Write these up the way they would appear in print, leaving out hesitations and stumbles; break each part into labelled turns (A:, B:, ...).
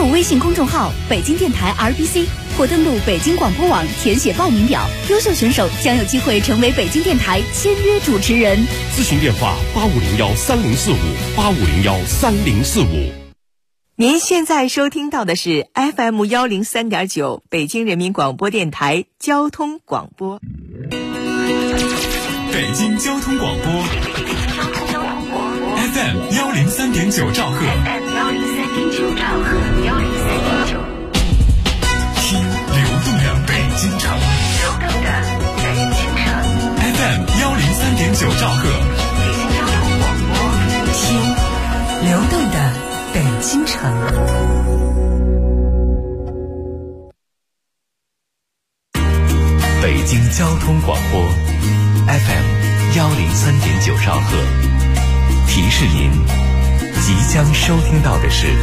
A: 注微信公众号北京电台 RBC 或登录北京广播网填写报名表，优秀选手将有机会成为北京电台签约主持人。
B: 咨询电话85013045，85013045。
C: 您现在收听到的是 FM103.9 北京人民广播电台交通广播。
D: 北京交通广播 FM103.9 兆赫，听流动的北京城，FM103.9 兆赫，
C: 听流动的北京城。
E: 北京交通广播 FM103.9 兆赫，提示您即将收听到的是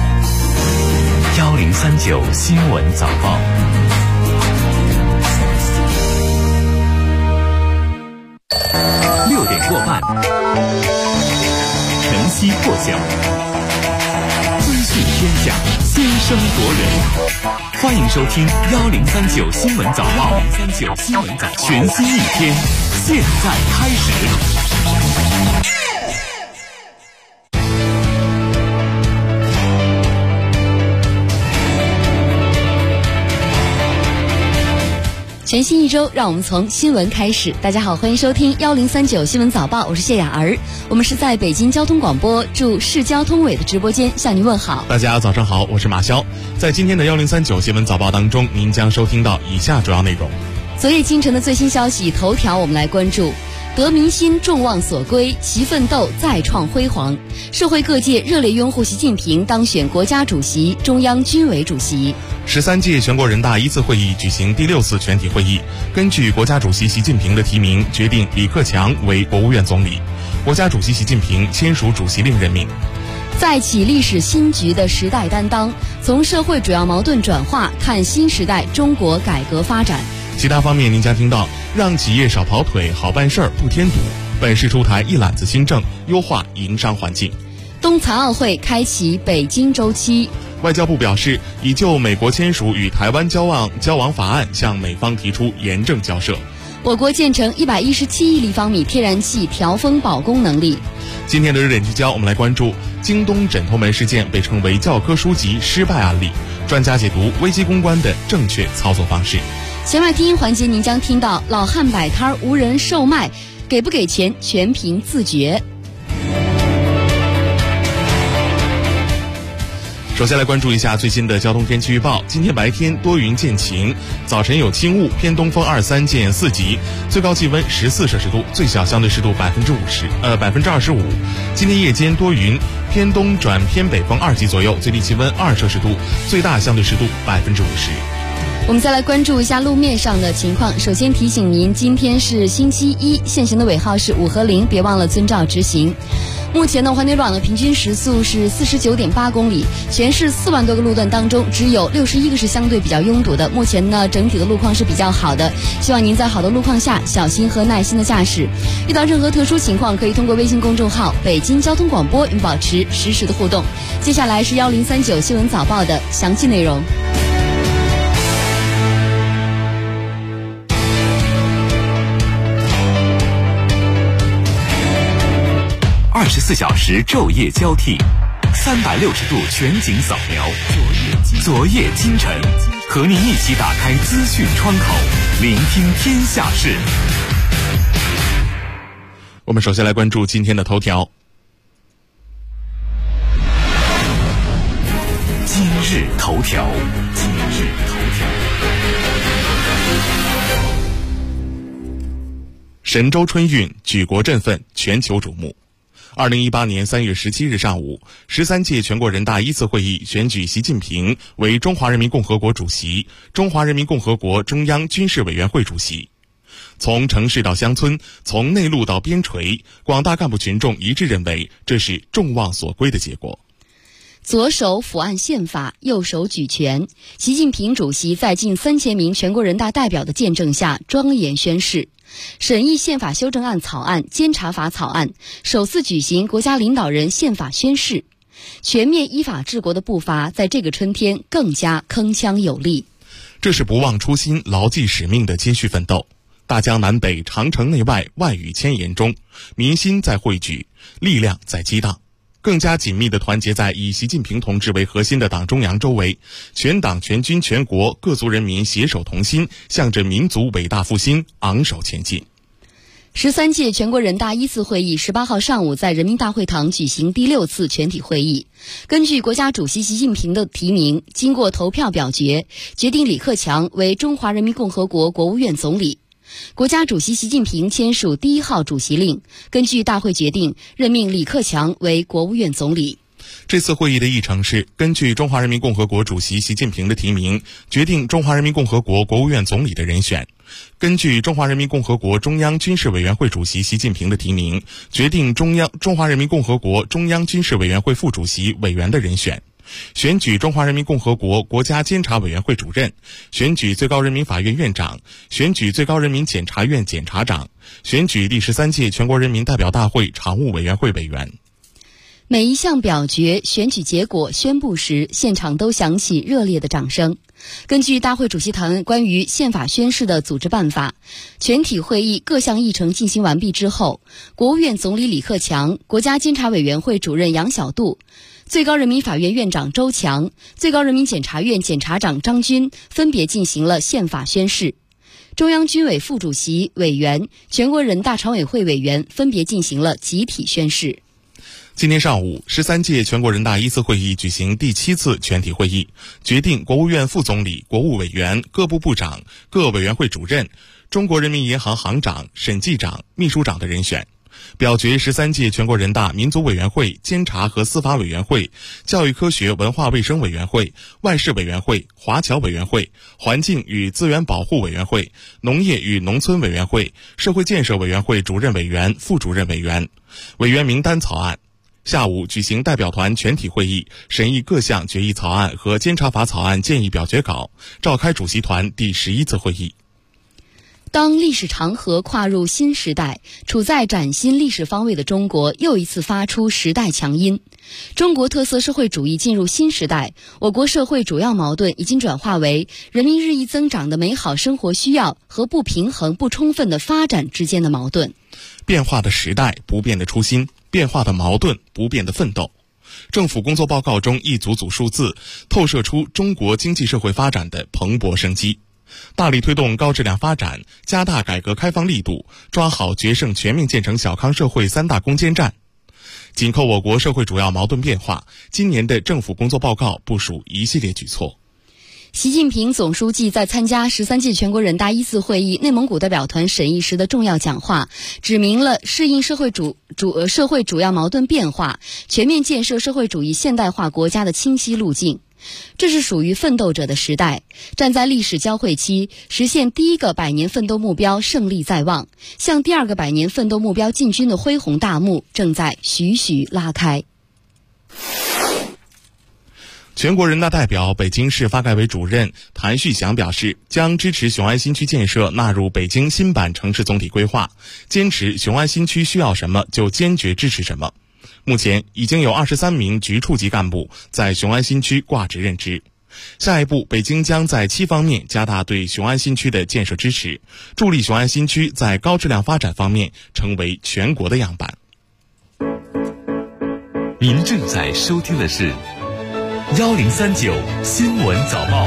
E: 1039新闻早报。6点过半，晨曦破晓，资讯天下，先声夺人。欢迎收听1039新闻早报，全新一天，现在开始。
A: 全新一周，让我们从新闻开始。大家好，欢迎收听1039新闻早报，我是谢雅儿。我们是在北京交通广播驻市交通委的直播间向您问好。
B: 大家早上好，我是马潇。在今天的1039新闻早报当中，您将收听到以下主要内容。
A: 昨夜今晨的最新消息头条，我们来关注得民心众望所归，其奋斗再创辉煌。社会各界热烈拥护习近平当选国家主席、中央军委主席。
B: 13届全国人大一次会议举行第6次全体会议，根据国家主席习近平的提名，决定李克强为国务院总理，国家主席习近平签署主席令任命。
A: 再起历史新局的时代担当，从社会主要矛盾转化看新时代中国改革发展。
B: 其他方面您将听到，让企业少跑腿，好办事儿不添堵，本市出台一揽子新政，优化营商环境。
A: 冬残奥会开启北京周期。
B: 外交部表示，已就美国签署与台湾交往法案向美方提出严正交涉。
A: 我国建成117亿立方米天然气调峰保供能力。
B: 今天的热点聚焦，我们来关注京东枕头门事件被称为教科书级失败案例，专家解读危机公关的正确操作方式。
A: 弦外听音环节，您将听到老汉摆摊无人售卖，给不给钱全凭自觉。
B: 首先来关注一下最新的交通天气预报。今天白天多云见晴，早晨有轻雾，偏东风23见4级，最高气温14摄氏度，最小相对湿度25%。今天夜间多云，偏东转偏北风2级左右，最低气温2摄氏度，最大相对湿度50%。
A: 我们再来关注一下路面上的情况。首先提醒您，今天是星期一，限行的尾号是5和0，别忘了遵照执行。目前呢，环铁路网的平均时速是49.8公里，全市4万多个路段当中，只有61个是相对比较拥堵的。目前呢，整体的路况是比较好的，希望您在好的路况下小心和耐心的驾驶。遇到任何特殊情况，可以通过微信公众号北京交通广播与保持实时的互动。接下来是1039新闻早报的详细内容。
E: 24小时昼夜交替，360度全景扫描，昨夜今晨，和您一起打开资讯窗口，聆听天下事。
B: 我们首先来关注今天的头条。
E: 今日头条。
B: 神舟春运举国振奋，全球瞩目。2018年3月17日上午，13届全国人大一次会议选举习近平为中华人民共和国主席、中华人民共和国中央军事委员会主席。从城市到乡村，从内陆到边陲，广大干部群众一致认为，这是众望所归的结果。
A: 左手抚按宪法，右手举拳，习近平主席在近3000名全国人大代表的见证下庄严宣誓。审议宪法修正案草案、监察法草案，首次举行国家领导人宪法宣誓。 全面依法治国的步伐在这个春天更加铿锵有力。
B: 这是不忘初心、牢记使命的接续奋斗。大江南北、长城内外、万语千言中，民心在汇聚，力量在激荡，更加紧密地团结在以习近平同志为核心的党中央周围，全党全军全国各族人民携手同心，向着民族伟大复兴昂首前进。
A: 13届全国人大一次会议18号上午在人民大会堂举行第6次全体会议。根据国家主席习近平的提名，经过投票表决，决定李克强为中华人民共和国国务院总理。国家主席习近平签署第1号主席令，根据大会决定，任命李克强为国务院总理。
B: 这次会议的议程是根据中华人民共和国主席习近平的提名，决定中华人民共和国国务院总理的人选；根据中华人民共和国中央军事委员会主席习近平的提名，决定中华人民共和国中央军事委员会副主席委员的人选；选举中华人民共和国国家监察委员会主任，选举最高人民法院院长，选举最高人民检察院检察长，选举第13届全国人民代表大会常务委员会委员。
A: 每一项表决、选举结果宣布时，现场都响起热烈的掌声。根据大会主席团关于宪法宣誓的组织办法，全体会议各项议程进行完毕之后，国务院总理李克强、国家监察委员会主任杨晓渡、最高人民法院院长周强、最高人民检察院检察长张军分别进行了宪法宣誓。中央军委副主席、委员、全国人大常委会委员分别进行了集体宣誓。
B: 今天上午，13届全国人大一次会议举行第7次全体会议，决定国务院副总理、国务委员、各部部长、各委员会主任、中国人民银行行长、审计长、秘书长的人选。表决13届全国人大民族委员会、监察和司法委员会、教育科学文化卫生委员会、外事委员会、华侨委员会、环境与资源保护委员会、农业与农村委员会、社会建设委员会主任委员、副主任委员委员名单草案。下午举行代表团全体会议，审议各项决议草案和监察法草案建议表决稿，召开主席团第11次会议。
A: 当历史长河跨入新时代，处在崭新历史方位的中国又一次发出时代强音。中国特色社会主义进入新时代，我国社会主要矛盾已经转化为人民日益增长的美好生活需要和不平衡不充分的发展之间的矛盾。
B: 变化的时代，不变的初心，变化的矛盾，不变的奋斗。政府工作报告中一组组数字，透射出中国经济社会发展的蓬勃生机。大力推动高质量发展，加大改革开放力度，抓好决胜全面建成小康社会3大攻坚战。紧扣我国社会主要矛盾变化，今年的政府工作报告部署一系列举措。
A: 习近平总书记在参加13届全国人大一次会议内蒙古代表团审议时的重要讲话，指明了适应社会主要矛盾变化，全面建设社会主义现代化国家的清晰路径。这是属于奋斗者的时代，站在历史交汇期，实现第1个100年奋斗目标胜利在望，向第2个100年奋斗目标进军的恢宏大幕正在徐徐拉开。
B: 全国人大代表、北京市发改委主任谭旭祥表示，将支持雄安新区建设纳入北京新版城市总体规划，坚持雄安新区需要什么就坚决支持什么。目前已经有23名局处级干部在雄安新区挂职任职。下一步，北京将在7方面加大对雄安新区的建设支持，助力雄安新区在高质量发展方面成为全国的样板。
E: 您正在收听的是1039新闻早报。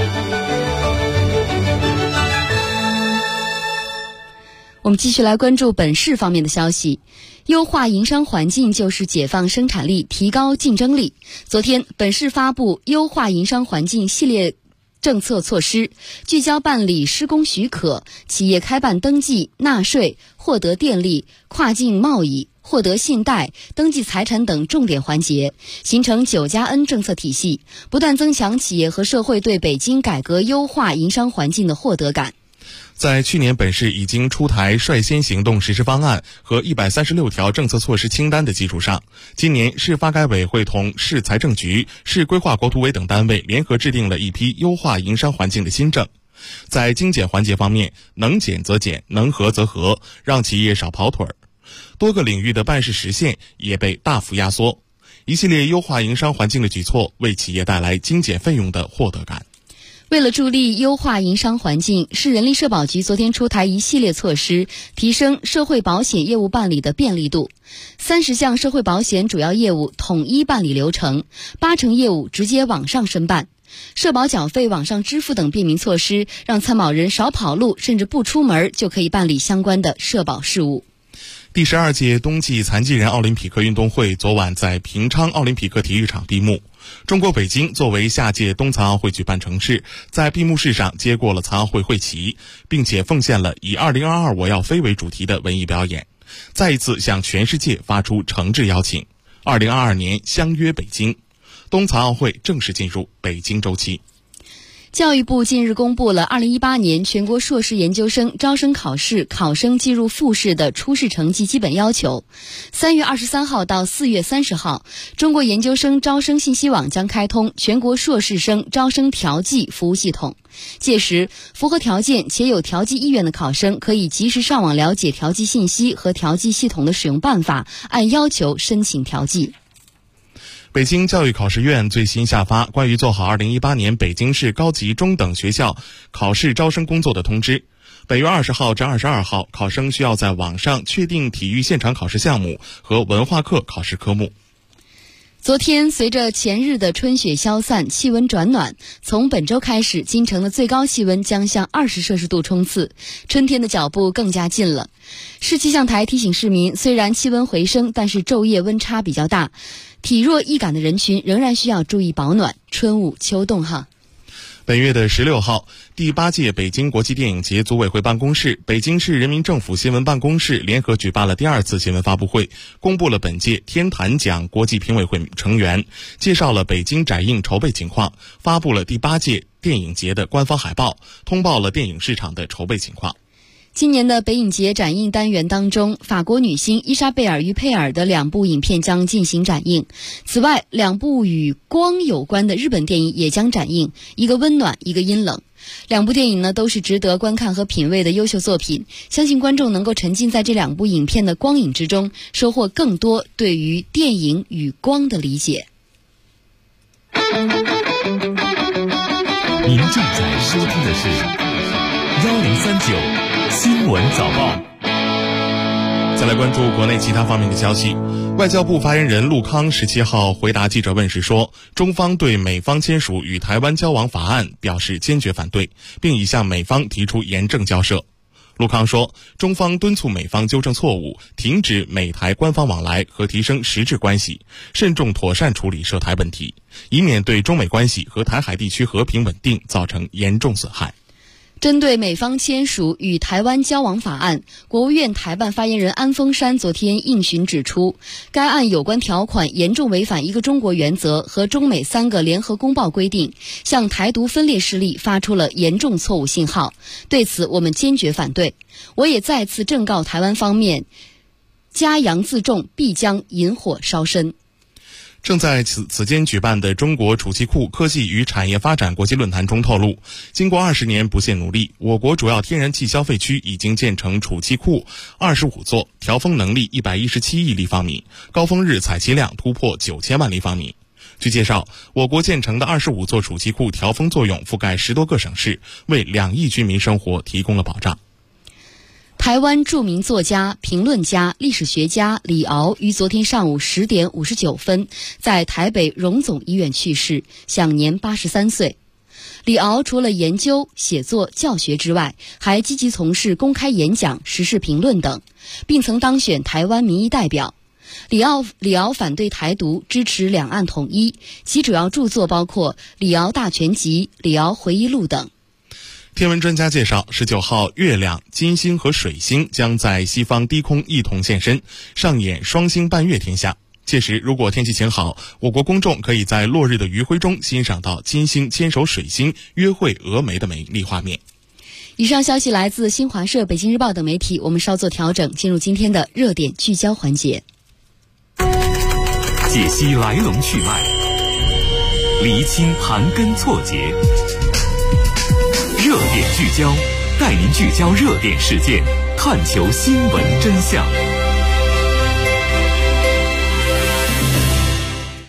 A: 我们继续来关注本市方面的消息。优化营商环境就是解放生产力、提高竞争力。昨天，本市发布优化营商环境系列政策措施，聚焦办理施工许可、企业开办登记、纳税、获得电力、跨境贸易、获得信贷、登记财产等重点环节，形成9+N 政策体系，不断增强企业和社会对北京改革优化营商环境的获得感。
B: 在去年本市已经出台率先行动实施方案和136条政策措施清单的基础上，今年市发改委会同市财政局、市规划国土委等单位联合制定了一批优化营商环境的新政。在精简环节方面，能减则减，能合则合，让企业少跑腿儿。多个领域的办事时限也被大幅压缩。 一系列优化营商环境的举措，为企业带来精简费用的获得感。
A: 为了助力优化营商环境，市人力社保局昨天出台一系列措施，提升社会保险业务办理的便利度。30项社会保险主要业务统一办理流程，8成业务直接网上申办，社保缴费网上支付等便民措施，让参保人少跑路，甚至不出门就可以办理相关的社保事务。
B: 第12届冬季残疾人奥林匹克运动会昨晚在平昌奥林匹克体育场闭幕。中国北京作为下届冬残奥会举办城市，在闭幕式上接过了残奥会会旗，并且奉献了以2022我要飞为主题的文艺表演，再一次向全世界发出诚挚邀请。2022年相约北京，冬残奥会正式进入北京周期。
A: 教育部近日公布了2018年全国硕士研究生招生考试考生计入复试的初试成绩基本要求。3月23号到4月30号，中国研究生招生信息网将开通全国硕士生招生调剂服务系统。届时，符合条件且有调剂意愿的考生可以及时上网了解调剂信息和调剂系统的使用办法，按要求申请调剂。
B: 北京教育考试院最新下发关于做好2018年北京市高级中等学校考试招生工作的通知。本月20号至22号，考生需要在网上确定体育现场考试项目和文化课考试科目。
A: 昨天，随着前日的春雪消散，气温转暖，从本周开始，京城的最高气温将向20摄氏度冲刺，春天的脚步更加近了。市气象台提醒市民，虽然气温回升，但是昼夜温差比较大，体弱易感的人群仍然需要注意保暖，春捂秋冻哈。
B: 本月的16号，第8届北京国际电影节组委会办公室、北京市人民政府新闻办公室联合举办了第2次新闻发布会，公布了本届天坛奖国际评委会成员，介绍了北京展映筹备情况，发布了第8届电影节的官方海报，通报了电影市场的筹备情况。
A: 今年的北影节展映单元当中，法国女星伊莎贝尔·于佩尔的2部影片将进行展映。此外，2部与光有关的日本电影也将展映，一个温暖，一个阴冷。2部电影呢都是值得观看和品味的优秀作品，相信观众能够沉浸在这2部影片的光影之中，收获更多对于电影与光的理解。
E: 您正在收听的是1039新闻早报。
B: 再来关注国内其他方面的消息。外交部发言人陆康17号回答记者问时说，中方对美方签署与台湾交往法案表示坚决反对，并已向美方提出严正交涉。陆康说，中方敦促美方纠正错误，停止美台官方往来和提升实质关系，慎重妥善处理涉台问题，以免对中美关系和台海地区和平稳定造成严重损害。
A: 针对美方签署与台湾交往法案，国务院台办发言人安峰山昨天应询指出，该案有关条款严重违反一个中国原则和中美3个联合公报规定，向台独分裂势力发出了严重错误信号，对此我们坚决反对。我也再次正告台湾方面，嘉洋自重，必将引火烧身。
B: 正在此间举办的中国储气库科技与产业发展国际论坛中透露，经过20年不懈努力，我国主要天然气消费区已经建成储气库25座，调峰能力117亿立方米，高峰日采气量突破9000万立方米。据介绍，我国建成的25座储气库调峰作用覆盖10多个省市，为2亿居民生活提供了保障。
A: 台湾著名作家、评论家、历史学家李敖于昨天上午10点59分在台北荣总医院去世，享年83岁。李敖除了研究、写作、教学之外，还积极从事公开演讲、时事评论等，并曾当选台湾民意代表。李敖反对台独，支持两岸统一，其主要著作包括《李敖大全集》《李敖回忆录》等。
B: 天文专家介绍，19号月亮、金星和水星将在西方低空一同现身，上演双星伴月天象。届时如果天气晴好，我国公众可以在落日的余晖中欣赏到金星牵手水星约会峨眉的美丽画面。
A: 以上消息来自新华社、北京日报等媒体，我们稍作调整，进入今天的热点聚焦环节。
E: 解析来龙去脉，厘清盘根错节，热点聚焦，带您聚焦热点事件，探求新闻真相。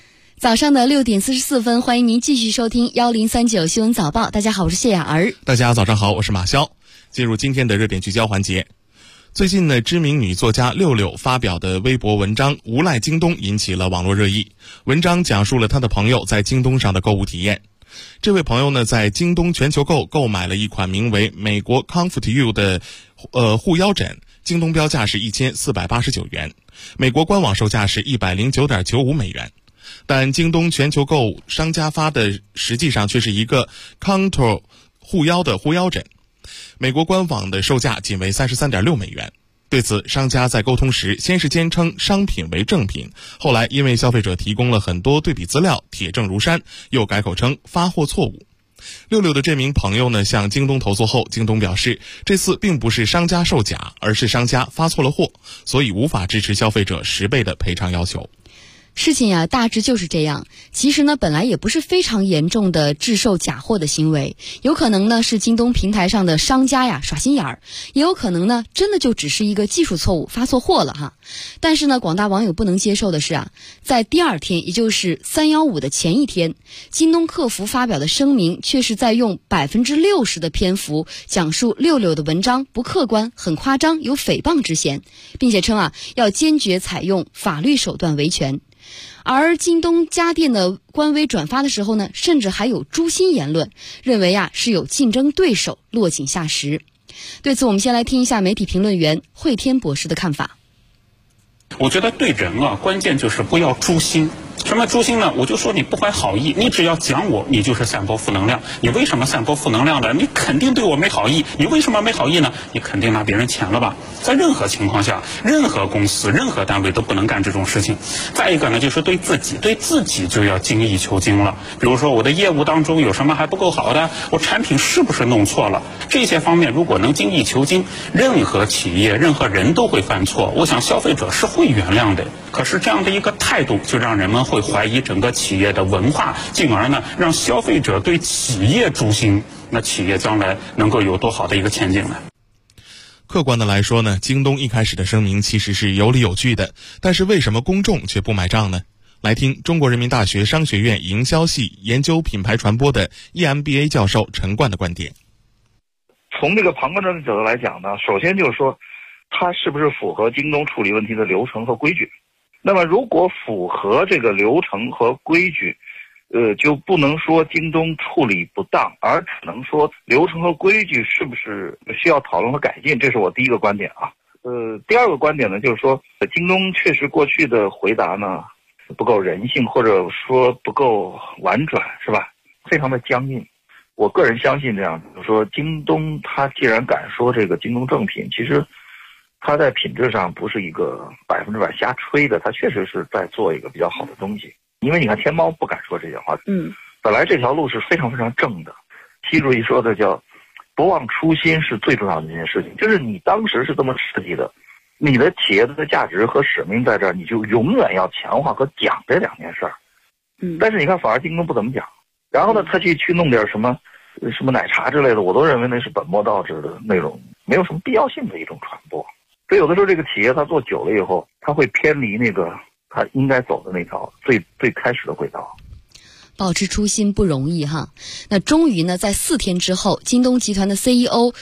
A: 早上的6点44分，欢迎您继续收听1039新闻早报。大家好，我是谢雅儿。
B: 大家早上好，我是马潇。进入今天的热点聚焦环节。最近呢，知名女作家六六发表的微博文章《无赖京东》引起了网络热议。文章讲述了她的朋友在京东上的购物体验。这位朋友呢，在京东全球购购买了一款名为美国 Comfort U 的护腰枕，京东标价是1489元，美国官网售价是109.95美元。但京东全球购商家发的实际上却是一个 Contour 护腰的护腰枕，美国官网的售价仅为33.6美元。对此，商家在沟通时先是坚称商品为正品，后来因为消费者提供了很多对比资料，铁证如山，又改口称发货错误。六六的这名朋友呢，向京东投诉后，京东表示这次并不是商家售假，而是商家发错了货，所以无法支持消费者10倍的赔偿要求。
A: 事情呀，大致就是这样。其实呢，本来也不是非常严重的制售假货的行为，有可能呢是京东平台上的商家呀耍心眼儿，也有可能呢真的就只是一个技术错误，发错货了哈。但是呢，广大网友不能接受的是啊，在第二天，也就是315的前一天，京东客服发表的声明却是在用60%的篇幅讲述六六的文章不客观、很夸张，有诽谤之嫌，并且称啊要坚决采用法律手段维权。而京东家电的官微转发的时候呢，甚至还有诛心言论，认为啊是有竞争对手落井下石。对此，我们先来听一下媒体评论员慧天博士的看法。
F: 我觉得对人啊，关键就是不要诛心。什么诛心呢？我就说你不怀好意，你只要讲我，你就是散播负能量。你为什么散播负能量的？你肯定对我没好意。你为什么没好意呢？你肯定拿别人钱了吧？在任何情况下，任何公司、任何单位都不能干这种事情。再一个呢，就是对自己就要精益求精了。比如说我的业务当中有什么还不够好的，我产品是不是弄错了？这些方面如果能精益求精，任何企业、任何人都会犯错。我想消费者是会原谅的。可是这样的一个态度，就让人们会怀疑整个企业的文化，进而呢让消费者对企业诛心。那企业将来能够有多好的一个前景呢？
B: 客观的来说呢，京东一开始的声明其实是有理有据的，但是为什么公众却不买账呢？来听中国人民大学商学院营销系研究品牌传播的 EMBA 教授陈冠的观点。
G: 从这个旁观者的角度来讲呢，首先就是说它是不是符合京东处理问题的流程和规矩。那么如果符合这个流程和规矩，就不能说京东处理不当，而只能说流程和规矩是不是需要讨论和改进，这是我第一个观点啊。第二个观点呢，就是说京东确实过去的回答呢不够人性，或者说不够婉转，是吧？非常的僵硬。我个人相信这样，就是说京东它既然敢说这个京东正品，其实它在品质上不是一个100%瞎吹的，它确实是在做一个比较好的东西。因为你看天猫不敢说这些话，本来这条路是非常非常正的。习主席说的叫不忘初心是最重要的一件事情，就是你当时是这么设计的，你的企业的价值和使命在这儿，你就永远要强化和讲这两件事儿。但是你看反而京东不怎么讲，然后呢他去弄点什么奶茶之类的，我都认为那是本末倒置的内容，没有什么必要性的一种传播。所以有的时候这个企业它做久了以后，它会偏离那个它应该走的那条最开始的轨道。
A: 保持初心不容易哈。那终于呢，在4天之后，京东集团的 CEO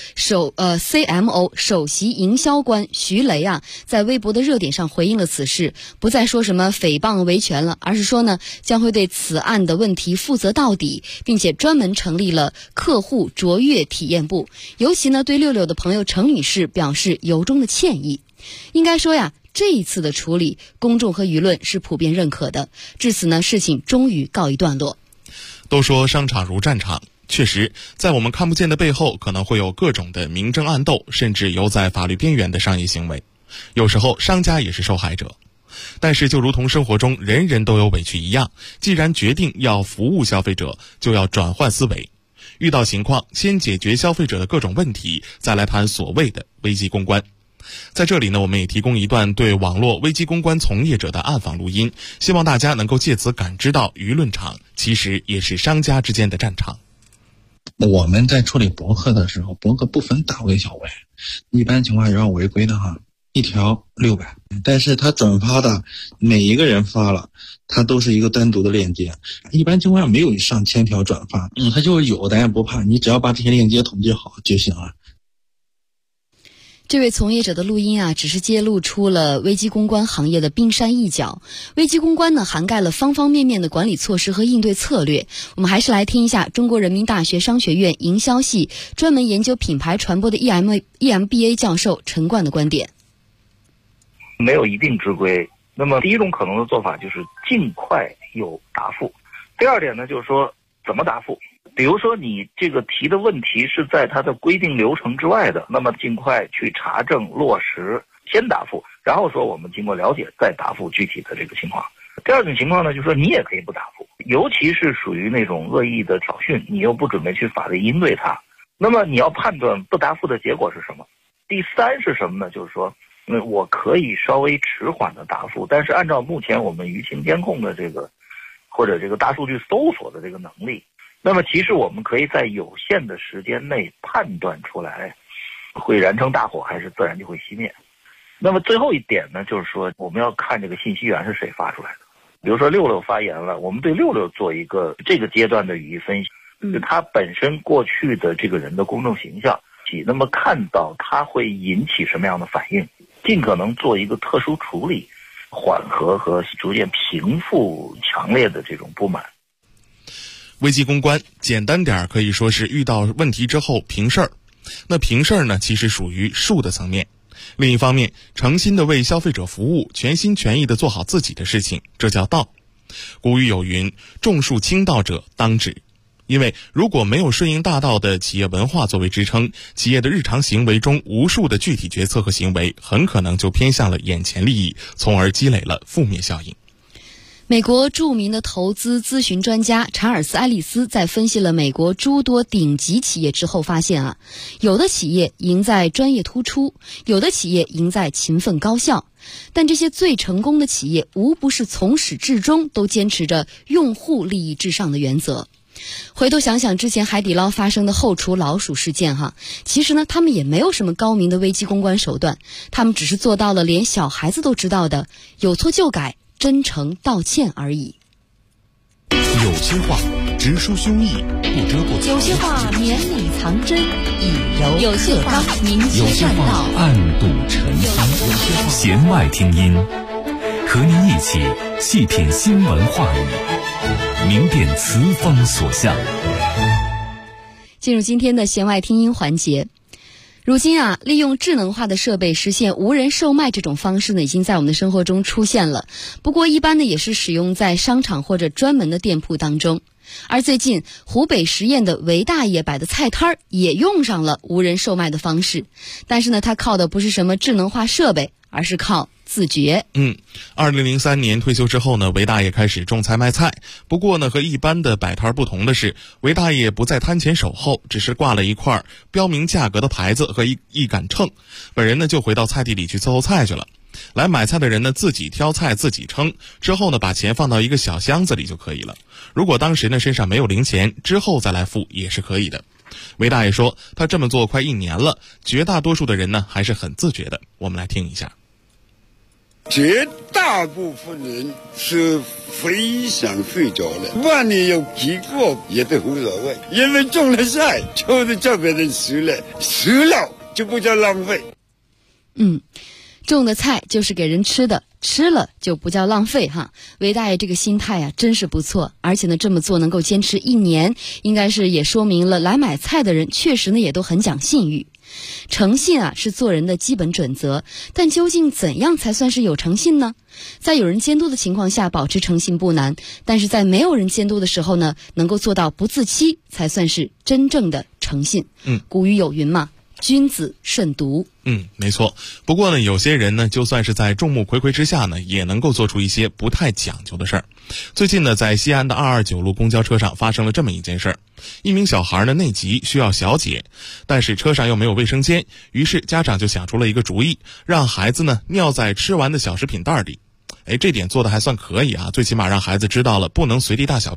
A: CMO 首席营销官徐雷啊，在微博的热点上回应了此事，不再说什么诽谤维权了，而是说呢，将会对此案的问题负责到底，并且专门成立了客户卓越体验部。尤其呢，对六六的朋友程女士表示由衷的歉意。应该说呀，这一次的处理，公众和舆论是普遍认可的。至此呢，事情终于告一段落。
B: 都说商场如战场，确实，在我们看不见的背后，可能会有各种的明争暗斗，甚至游在法律边缘的商业行为。有时候，商家也是受害者。但是，就如同生活中人人都有委屈一样，既然决定要服务消费者，就要转换思维。遇到情况，先解决消费者的各种问题，再来谈所谓的危机公关。在这里呢，我们也提供一段对网络危机公关从业者的暗访录音，希望大家能够借此感知到舆论场其实也是商家之间的战场。
H: 我们在处理博客的时候，博客不分大 V 小 V， 一般情况下要违规的话， 一条600，但是他转发的每一个人发了，他都是一个单独的链接。一般情况下没有上千条转发，他就是有，咱也不怕，你只要把这些链接统计好就行了。
A: 这位从业者的录音啊，只是揭露出了危机公关行业的冰山一角。危机公关呢，涵盖了方方面面的管理措施和应对策略。我们还是来听一下中国人民大学商学院营销系专门研究品牌传播的 EMBA 教授陈冠的观点。
G: 没有一定之规。那么第一种可能的做法就是尽快有答复。第二点呢，就是说怎么答复。比如说你这个提的问题是在它的规定流程之外的，那么尽快去查证落实，先答复，然后说我们经过了解再答复具体的这个情况。第二种情况呢，就是说你也可以不答复，尤其是属于那种恶意的挑衅，你又不准备去法律应对它，那么你要判断不答复的结果是什么。第三是什么呢？就是说我可以稍微迟缓的答复，但是按照目前我们舆情监控的这个或者这个大数据搜索的这个能力，那么其实我们可以在有限的时间内判断出来会燃成大火还是自然就会熄灭。那么最后一点呢，就是说我们要看这个信息源是谁发出来的。比如说66发言了，我们对66做一个这个阶段的语义分析，就他本身过去的这个人的公众形象，那么看到他会引起什么样的反应，尽可能做一个特殊处理，缓和和逐渐平复强烈的这种不满。
B: 危机公关简单点可以说是遇到问题之后平事儿。那平事儿呢，其实属于术的层面。另一方面，诚心的为消费者服务，全心全意的做好自己的事情，这叫道。古语有云，种树轻道者当止。因为如果没有顺应大道的企业文化作为支撑，企业的日常行为中无数的具体决策和行为很可能就偏向了眼前利益，从而积累了负面效应。
A: 美国著名的投资咨询专家查尔斯·爱丽丝在分析了美国诸多顶级企业之后发现啊，有的企业赢在专业突出，有的企业赢在勤奋高效，但这些最成功的企业无不是从始至终都坚持着用户利益至上的原则。回头想想之前海底捞发生的后厨老鼠事件哈，其实呢他们也没有什么高明的危机公关手段，他们只是做到了连小孩子都知道的有错就改，真诚道歉而已。
E: 有些话直抒胸臆，不遮不藏；
A: 有些话绵里藏针，以柔
E: 有
A: 克刚；
E: 有些话暗度陈仓。弦外听音，和您一起细品新闻话语，明辨词风所向。
A: 进入今天的弦外听音环节。如今啊，利用智能化的设备实现无人售卖这种方式呢，已经在我们的生活中出现了。不过一般呢，也是使用在商场或者专门的店铺当中。而最近湖北十堰的韦大爷摆的菜摊儿也用上了无人售卖的方式，但是呢，他靠的不是什么智能化设备，而是靠自觉。
B: 2003年退休之后呢，韦大爷开始种菜卖菜。不过呢，和一般的摆摊不同的是，韦大爷不在摊前守候，只是挂了一块标明价格的牌子和一杆秤，本人呢就回到菜地里去伺候菜去了。来买菜的人呢自己挑菜自己称，之后呢把钱放到一个小箱子里就可以了。如果当时呢身上没有零钱，之后再来付也是可以的。韦大爷说他这么做快1年了，绝大多数的人呢还是很自觉的。我们来听一下。
I: 绝大部分人是非常会做的，万一有几个也都无所谓，因为种了菜就是叫别人吃了，吃了就不叫浪费。
A: 种的菜就是给人吃的，吃了就不叫浪费哈。韦大爷这个心态啊真是不错，而且呢这么做能够坚持1年，应该是也说明了来买菜的人确实呢也都很讲信誉。诚信啊是做人的基本准则，但究竟怎样才算是有诚信呢？在有人监督的情况下保持诚信不难，但是在没有人监督的时候呢，能够做到不自欺才算是真正的诚信。古语有云嘛，君子慎独。
B: 没错。不过呢，有些人呢，就算是在众目睽睽之下呢，也能够做出一些不太讲究的事儿。最近呢，在西安的229路公交车上发生了这么一件事儿。一名小孩呢内急需要小解，但是车上又没有卫生间，于是家长就想出了一个主意，让孩子呢尿在吃完的小食品袋里。这点做的还算可以啊，最起码让孩子知道了不能随地大小便。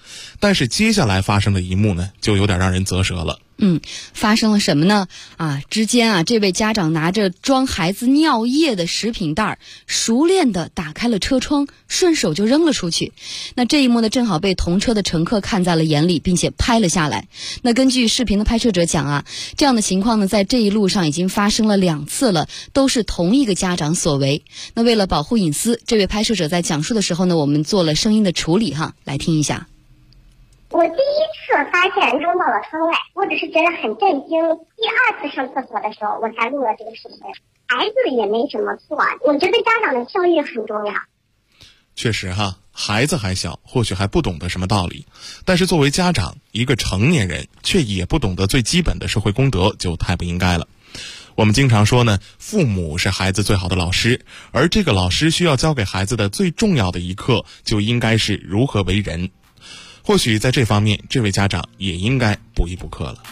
B: 但是接下来发生的一幕呢，就有点让人啧舌了。
A: 发生了什么呢？之间这位家长拿着装孩子尿液的食品袋，熟练地打开了车窗，顺手就扔了出去。那这一幕呢，正好被同车的乘客看在了眼里，并且拍了下来。那根据视频的拍摄者讲这样的情况呢，在这一路上已经发生了2次了，都是同一个家长所为。那为了保护隐私，这位拍摄者在讲述的时候呢，我们做了声音的处理来听一下。
J: 我第一次发现扔到了窗外，我只是觉得很震惊。第2次上厕所的时候，我才录了这个视频。孩子也没什么错，我觉得家长的教育很重要。
B: 确实孩子还小，或许还不懂得什么道理，但是作为家长，一个成年人却也不懂得最基本的社会公德，就太不应该了。我们经常说呢，父母是孩子最好的老师，而这个老师需要教给孩子的最重要的一课，就应该是如何为人。或许在这方面，这位家长也应该补一补课了。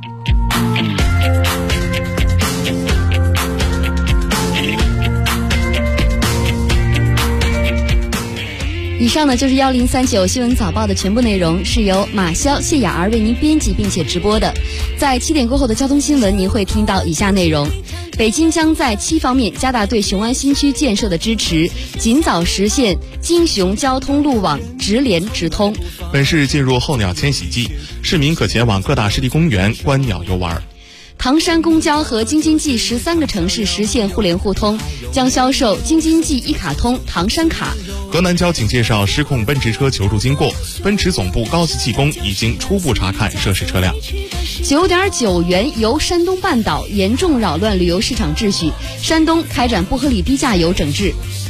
A: 以上呢就是1039新闻早报的全部内容，是由马潇、谢雅儿为您编辑并且直播的。在7点过后的交通新闻，您会听到以下内容：北京将在7方面加大对雄安新区建设的支持，尽早实现京雄交通路网直联直通。
B: 本市进入候鸟迁徙季，市民可前往各大湿地公园观鸟游玩。
A: 唐山公交和京津冀13个城市实现互联互通，将销售京津冀一卡通唐山卡。
B: 河南交警介绍失控奔驰车求助经过，奔驰总部高级技工已经初步查看涉事车辆。
A: 9.9元游山东半岛严重扰乱旅游市场秩序，山东开展不合理低价游整治。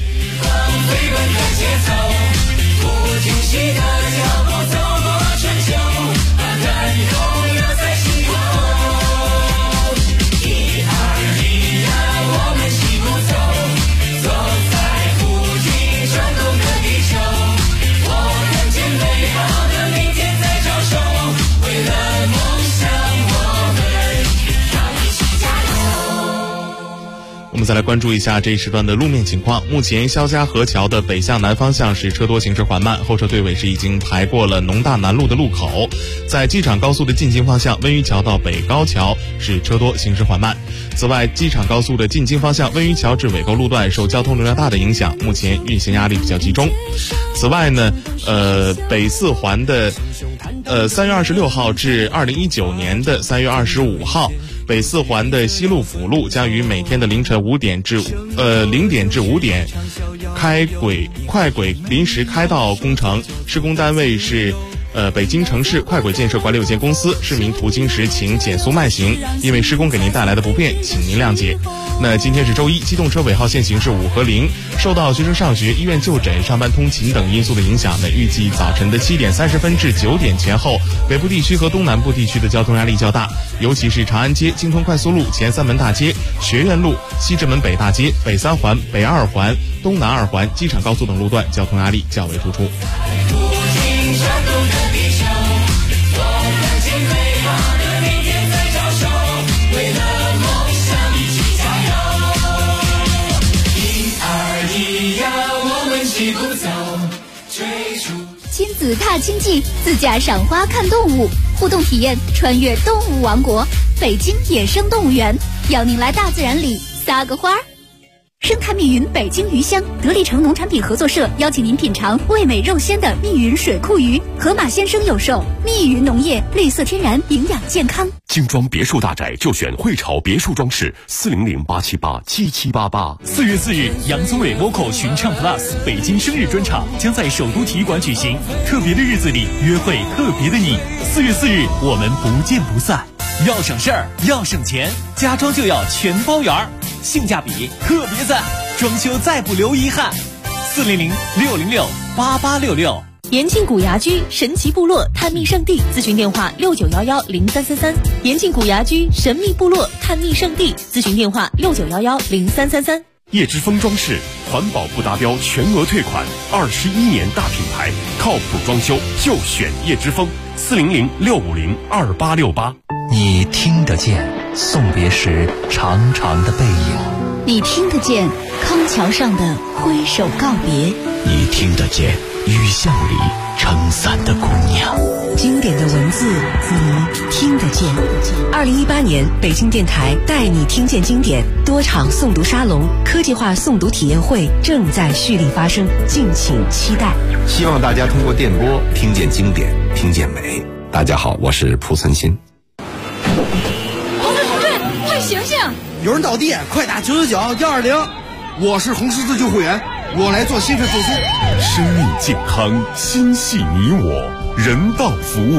B: 我们再来关注一下这一时段的路面情况。目前肖家河桥的北向南方向是车多行驶缓慢，后车队尾是已经排过了农大南路的路口。在机场高速的进京方向，温榆桥到北高桥是车多行驶缓慢。此外，机场高速的进京方向温榆桥至尾沟路段受交通流量大的影响，目前运行压力比较集中。此外呢，北四环的3月26号至2019年的3月25号。北四环的西路辅路将于每天的凌晨0点至5点快轨临时开道工程，施工单位是北京城市快轨建设管理有限公司。市民途经时请减速慢行，因为施工给您带来的不便，请您谅解。那今天是周一，机动车尾号限行是5和0。受到学生上学、医院就诊、上班通勤等因素的影响呢，预计早晨的7点30分至9点前后，北部地区和东南部地区的交通压力较大，尤其是长安街、京通快速路、前三门大街、学院路、西直门北大街、北三环、北二环、东南二环、机场高速等路段交通压力较为突出。
K: 亲子踏青季，自驾赏花看动物，互动体验穿越动物王国，北京野生动物园，邀您来大自然里撒个花儿。生态密云北京鱼乡得力城农产品合作社邀请您品尝味美肉鲜的密云水库鱼，河马先生有售，密云农业，绿色天然，营养健康。
L: 精装别墅大宅就选汇潮别墅装饰，400-878-7788。
E: 4月4日，杨宗纬 Vocal 寻唱 Plus 北京生日专场将在首都体育馆举行，特别的日子里约会特别的你。4月4日，我们不见不散。要省事儿，要省钱，家装就要全包圆儿，性价比特别赞，装修再不留遗憾。400-606-8866。
M: 延庆古牙居神奇部落探秘圣地，咨询电话69110333。延庆古牙居神秘部落探秘圣地，咨询电话69110333。
L: 叶之峰装饰，环保不达标全额退款，21年大品牌，靠谱装修就选叶之峰，400-650-2868。
N: 你听得见送别时长长的背影，
K: 你听得见康桥上的挥手告别，
N: 你听得见雨巷里撑伞的姑娘。
O: 经典的文字你听得见。2018年北京电台带你听见经典多场诵读沙龙、科技化诵读体验会正在蓄力发生，敬请期待。
P: 希望大家通过电波听见经典，听见美。大家好，我是蒲存昕。
Q: 同志，快醒醒！
R: 有人倒地，快打999-120。我是红十字救护员，我来做心肺复苏。
L: 生命健康，心系你我，人道服务。